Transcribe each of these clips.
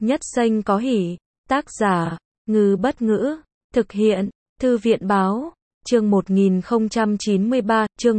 Nhất xanh có hỉ. Tác giả, Ngư Bất Ngữ. Thực hiện, Thư viện Báo. Chương 1093, chương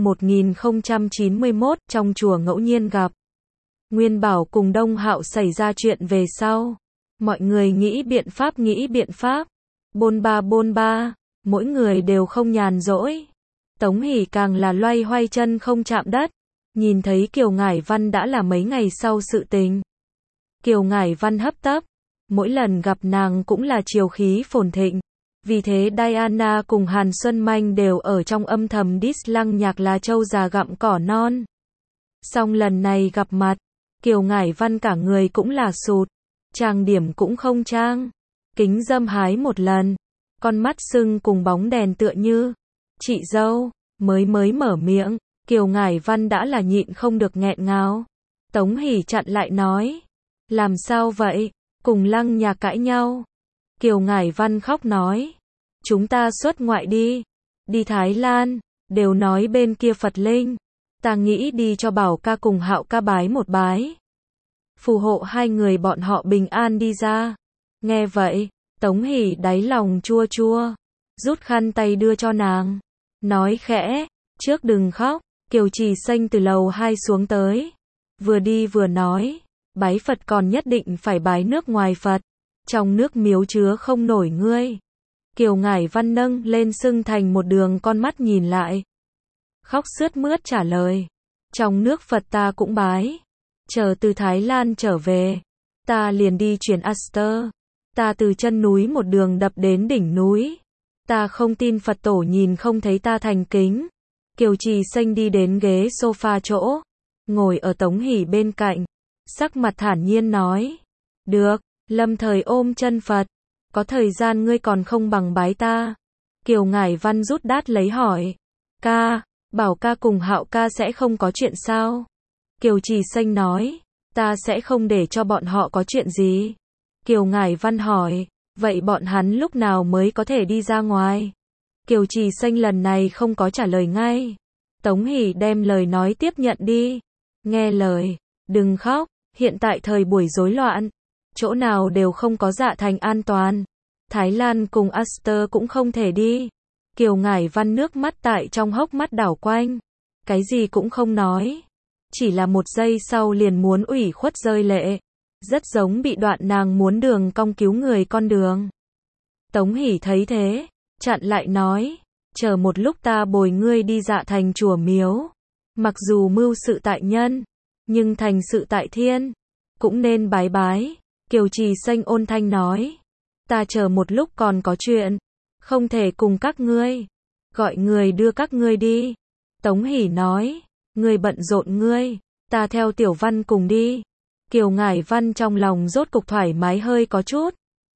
1091, trong chùa ngẫu nhiên gặp. Nguyên Bảo cùng Đông Hạo xảy ra chuyện về sau. Mọi người nghĩ biện pháp. Bôn ba, mỗi người đều không nhàn rỗi. Tống Hỷ càng là loay hoay chân không chạm đất. Nhìn thấy Kiều Ngải Văn đã là mấy ngày sau sự tình. Kiều Ngải Văn hấp tấp. Mỗi lần gặp nàng cũng là triều khí phồn thịnh. Vì thế Diana cùng Hàn Xuân Manh đều ở trong âm thầm diss Lăng Nhạc là trâu già gặm cỏ non. Song lần này gặp mặt, Kiều Ngải Văn cả người cũng là sụt. Trang điểm cũng không trang. Kính dâm hái một lần. Con mắt sưng cùng bóng đèn tựa như. Chị dâu, mới mở miệng. Kiều Ngải Văn đã là nhịn không được nghẹn ngào. Tống Hỷ chặn lại nói. Làm sao vậy? Cùng Lăng Nhạc cãi nhau. Kiều Ngải Văn khóc nói. Chúng ta xuất ngoại đi. Đi Thái Lan. Đều nói bên kia Phật linh. Ta nghĩ đi cho Bảo ca cùng Hạo ca bái một bái. Phù hộ hai người bọn họ bình an đi ra. Nghe vậy, Tống Hỷ đáy lòng chua chua. Rút khăn tay đưa cho nàng. Nói khẽ. Trước đừng khóc. Kiều Trì Xanh từ lầu 2 xuống tới. Vừa đi vừa nói. Bái Phật còn nhất định phải bái nước ngoài Phật. Trong nước miếu chứa không nổi ngươi. Kiều Ngải Văn nâng lên sưng thành một đường con mắt nhìn lại. Khóc sướt mướt trả lời. Trong nước Phật ta cũng bái. Chờ từ Thái Lan trở về. Ta liền đi chuyển Aster. Ta từ chân núi một đường đập đến đỉnh núi. Ta không tin Phật tổ nhìn không thấy ta thành kính. Kiều Trì Xanh đi đến ghế sofa chỗ. Ngồi ở Tống Hỷ bên cạnh. Sắc mặt thản nhiên nói. Được, lâm thời ôm chân Phật. Có thời gian ngươi còn không bằng bái ta. Kiều Ngải Văn rút đát lấy hỏi. Ca, Bảo ca cùng Hạo ca sẽ không có chuyện sao? Kiều Trì Xanh nói. Ta sẽ không để cho bọn họ có chuyện gì. Kiều Ngải Văn hỏi. Vậy bọn hắn lúc nào mới có thể đi ra ngoài? Kiều Trì Xanh lần này không có trả lời ngay. Tống Hỷ đem lời nói tiếp nhận đi. Nghe lời. Đừng khóc. Hiện tại thời buổi rối loạn. Chỗ nào đều không có dạ thành an toàn. Thái Lan cùng Aster cũng không thể đi. Kiều Ngải Văn nước mắt tại trong hốc mắt đảo quanh. Cái gì cũng không nói. Chỉ là một giây sau liền muốn ủy khuất rơi lệ. Rất giống bị đoạn nàng muốn đường cong cứu người con đường. Tống Hỷ thấy thế. Chặn lại nói. Chờ một lúc ta bồi ngươi đi dạ thành chùa miếu. Mặc dù mưu sự tại nhân. Nhưng thành sự tại thiên. Cũng nên bái bái. Kiều Trì Xanh ôn thanh nói. Ta chờ một lúc còn có chuyện. Không thể cùng các ngươi. Gọi người đưa các ngươi đi. Tống Hỷ nói. Ngươi bận rộn ngươi. Ta theo Tiểu Văn cùng đi. Kiều Ngải Văn trong lòng rốt cục thoải mái hơi có chút.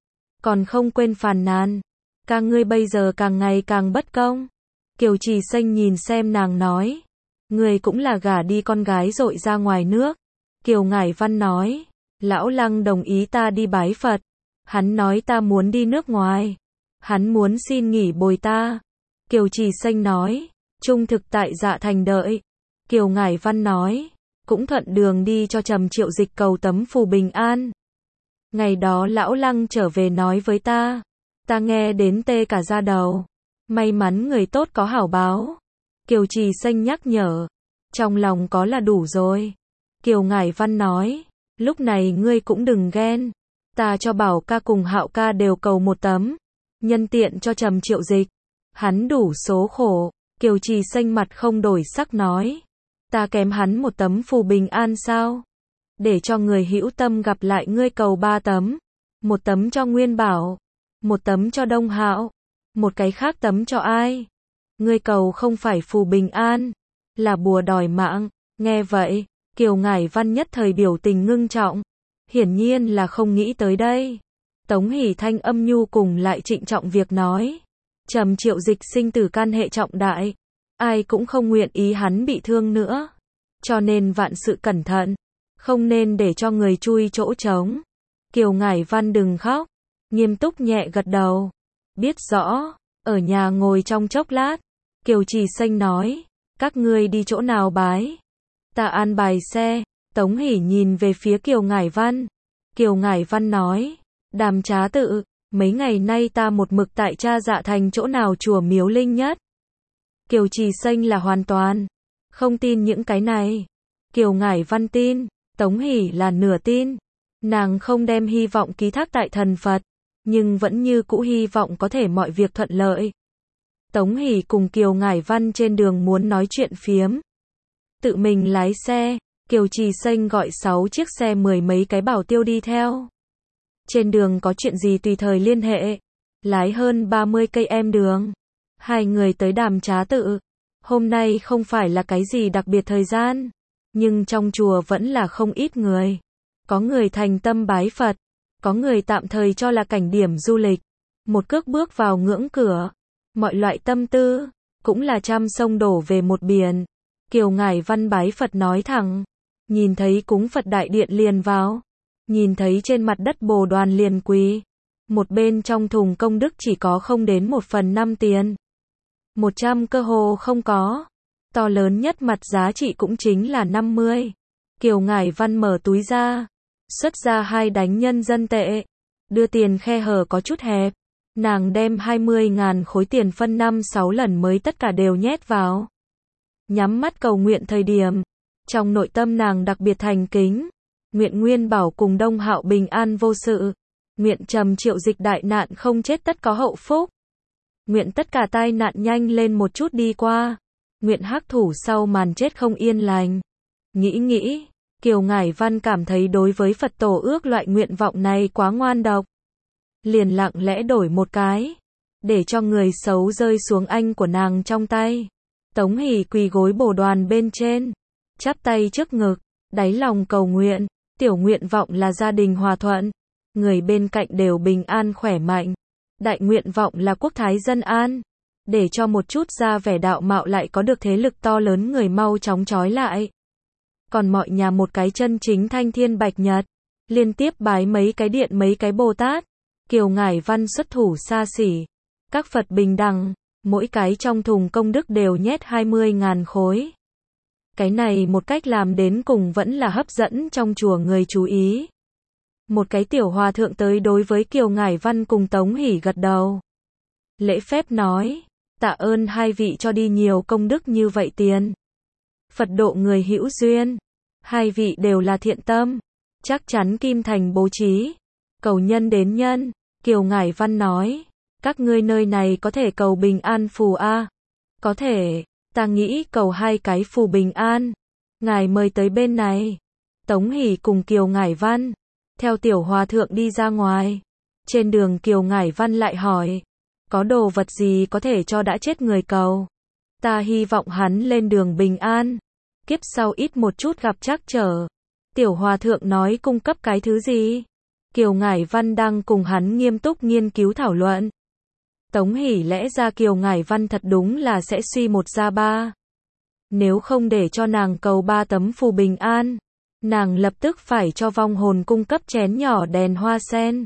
Còn không quên phàn nàn. Ca ngươi bây giờ càng ngày càng bất công. Kiều Trì Xanh nhìn xem nàng nói. Ngươi cũng là gả đi con gái dội ra ngoài nước. Kiều Ngải Văn nói. Lão Lăng đồng ý ta đi bái Phật. Hắn nói ta muốn đi nước ngoài. Hắn muốn xin nghỉ bồi ta. Kiều Trì Xanh nói. Trung thực tại dạ thành đợi. Kiều Ngải Văn nói. Cũng thuận đường đi cho Trầm Triệu Dịch cầu tấm phù bình an. Ngày đó Lão Lăng trở về nói với ta. Ta nghe đến tê cả da đầu. May mắn người tốt có hảo báo. Kiều Trì Xanh nhắc nhở. Trong lòng có là đủ rồi. Kiều Ngải Văn nói. Lúc này ngươi cũng đừng ghen. Ta cho Bảo ca cùng Hạo ca đều cầu một tấm. Nhân tiện cho Trầm Triệu Dịch. Hắn đủ số khổ. Kiều Trì Xanh mặt không đổi sắc nói. Ta kém hắn một tấm phù bình an sao? Để cho người hữu tâm gặp lại ngươi cầu 3 tấm. Một tấm cho Nguyên Bảo. Một tấm cho Đông Hạo. Một cái khác tấm cho ai? Ngươi cầu không phải phù bình an. Là bùa đòi mạng. Nghe vậy. Kiều Ngải Văn nhất thời biểu tình ngưng trọng. Hiển nhiên là không nghĩ tới đây. Tống Hỷ thanh âm nhu cùng lại trịnh trọng việc nói. Trầm Triệu Dịch sinh tử can hệ trọng đại. Ai cũng không nguyện ý hắn bị thương nữa. Cho nên vạn sự cẩn thận. Không nên để cho người chui chỗ trống. Kiều Ngải Văn đừng khóc. Nghiêm túc nhẹ gật đầu. Biết rõ. Ở nhà ngồi trong chốc lát. Kiều Trì Xanh nói. Các ngươi đi chỗ nào bái? Ta an bài xe. Tống Hỷ nhìn về phía Kiều Ngải Văn. Kiều Ngải Văn nói, Đàm Trá Tự, mấy ngày nay ta một mực tại Cha Dạ Thành chỗ nào chùa miếu linh nhất. Kiều Trì Xanh là hoàn toàn không tin những cái này. Kiều Ngải Văn tin, Tống Hỷ là nửa tin. Nàng không đem hy vọng ký thác tại thần Phật, nhưng vẫn như cũ hy vọng có thể mọi việc thuận lợi. Tống Hỷ cùng Kiều Ngải Văn trên đường muốn nói chuyện phiếm. Tự mình lái xe, Kiều Trì Xanh gọi 6 chiếc xe 10 mấy cái bảo tiêu đi theo. Trên đường có chuyện gì tùy thời liên hệ. Lái hơn 30 cây em đường. Hai người tới Đàm Trá Tự. Hôm nay không phải là cái gì đặc biệt thời gian, nhưng trong chùa vẫn là không ít người. Có người thành tâm bái Phật, có người tạm thời cho là cảnh điểm du lịch. Một cước bước vào ngưỡng cửa, mọi loại tâm tư, cũng là trăm sông đổ về một biển. Kiều Ngải Văn bái Phật nói thẳng, nhìn thấy cúng Phật đại điện liền vào, nhìn thấy trên mặt đất Bồ Đoàn liền quỳ. Một bên trong thùng công đức chỉ có không đến 1/5 tiền. 100 cơ hồ không có. To lớn nhất mặt giá trị cũng chính là 50. Kiều Ngải Văn mở túi ra, xuất ra 2 đánh nhân dân tệ, đưa tiền khe hở có chút hẹp. Nàng đem 20.000 khối tiền phân 5-6 lần mới tất cả đều nhét vào. Nhắm mắt cầu nguyện thời điểm, trong nội tâm nàng đặc biệt thành kính, nguyện Nguyên Bảo cùng Đông Hạo bình an vô sự, nguyện Trầm Triệu Dịch đại nạn không chết tất có hậu phúc, nguyện tất cả tai nạn nhanh lên một chút đi qua, nguyện hắc thủ sau màn chết không yên lành. Nghĩ, Kiều Ngải Văn cảm thấy đối với Phật tổ ước loại nguyện vọng này quá ngoan độc. Liền lặng lẽ đổi một cái, để cho người xấu rơi xuống anh của nàng trong tay. Tống Hỷ quỳ gối Bồ Đoàn bên trên, chắp tay trước ngực, đáy lòng cầu nguyện, tiểu nguyện vọng là gia đình hòa thuận, người bên cạnh đều bình an khỏe mạnh. Đại nguyện vọng là quốc thái dân an, để cho một chút ra vẻ đạo mạo lại có được thế lực to lớn người mau chóng trói lại. Còn mọi nhà một cái chân chính thanh thiên bạch nhật, liên tiếp bái mấy cái điện mấy cái Bồ Tát. Kiều Ngải Văn xuất thủ xa xỉ, các Phật bình đẳng, mỗi cái trong thùng công đức đều nhét 20.000 khối. Cái này một cách làm đến cùng vẫn là hấp dẫn trong chùa người chú ý. Một cái tiểu hòa thượng tới đối với Kiều Ngải Văn cùng Tống Hỷ gật đầu. Lễ phép nói, tạ ơn hai vị cho đi nhiều công đức như vậy tiền. Phật độ người hữu duyên, hai vị đều là thiện tâm, chắc chắn Kim Thành bố trí, cầu nhân đến nhân. Kiều Ngải Văn nói, các ngươi nơi này có thể cầu bình an phù a? Có thể, ta nghĩ cầu 2 cái phù bình an. Ngài mời tới bên này. Tống Hỷ cùng Kiều Ngải Văn theo tiểu hòa thượng đi ra ngoài. Trên đường Kiều Ngải Văn lại hỏi, có đồ vật gì có thể cho đã chết người cầu? Ta hy vọng hắn lên đường bình an, kiếp sau ít một chút gặp trắc trở. Tiểu hòa thượng nói cung cấp cái thứ gì? Kiều Ngải Văn đang cùng hắn nghiêm túc nghiên cứu thảo luận. Tống Hỷ lẽ ra Kiều Ngải Văn thật đúng là sẽ suy 1 ra 3. Nếu không để cho nàng cầu 3 tấm phù bình an, nàng lập tức phải cho vong hồn cung cấp chén nhỏ đèn hoa sen.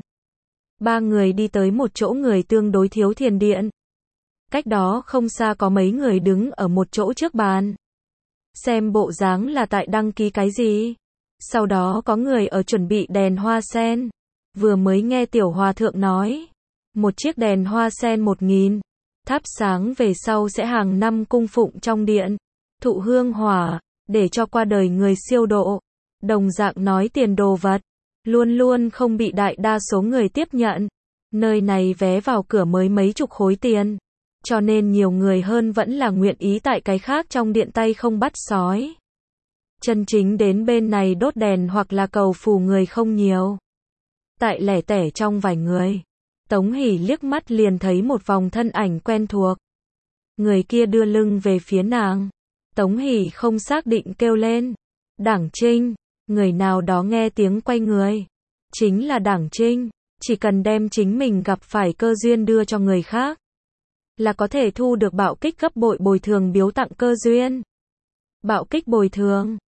3 người đi tới một chỗ người tương đối thiếu thiền điện. Cách đó không xa có mấy người đứng ở một chỗ trước bàn. Xem bộ dáng là tại đăng ký cái gì. Sau đó có người ở chuẩn bị đèn hoa sen. Vừa mới nghe tiểu hòa thượng nói, một chiếc đèn hoa sen 1.000, thắp sáng về sau sẽ hàng năm cung phụng trong điện, thụ hương hỏa, để cho qua đời người siêu độ. Đồng dạng nói tiền đồ vật, luôn luôn không bị đại đa số người tiếp nhận. Nơi này vé vào cửa mới mấy chục khối tiền, cho nên nhiều người hơn vẫn là nguyện ý tại cái khác trong điện tay không bắt sói. Chân chính đến bên này đốt đèn hoặc là cầu phù người không nhiều. Tại lẻ tẻ trong vài người, Tống Hỷ liếc mắt liền thấy một vòng thân ảnh quen thuộc. Người kia đưa lưng về phía nàng. Tống Hỷ không xác định kêu lên, Đảng Trinh. Người nào đó nghe tiếng quay người. Chính là Đảng Trinh. Chỉ cần đem chính mình gặp phải cơ duyên đưa cho người khác, là có thể thu được bạo kích gấp bội bồi thường biếu tặng cơ duyên. Bạo kích bồi thường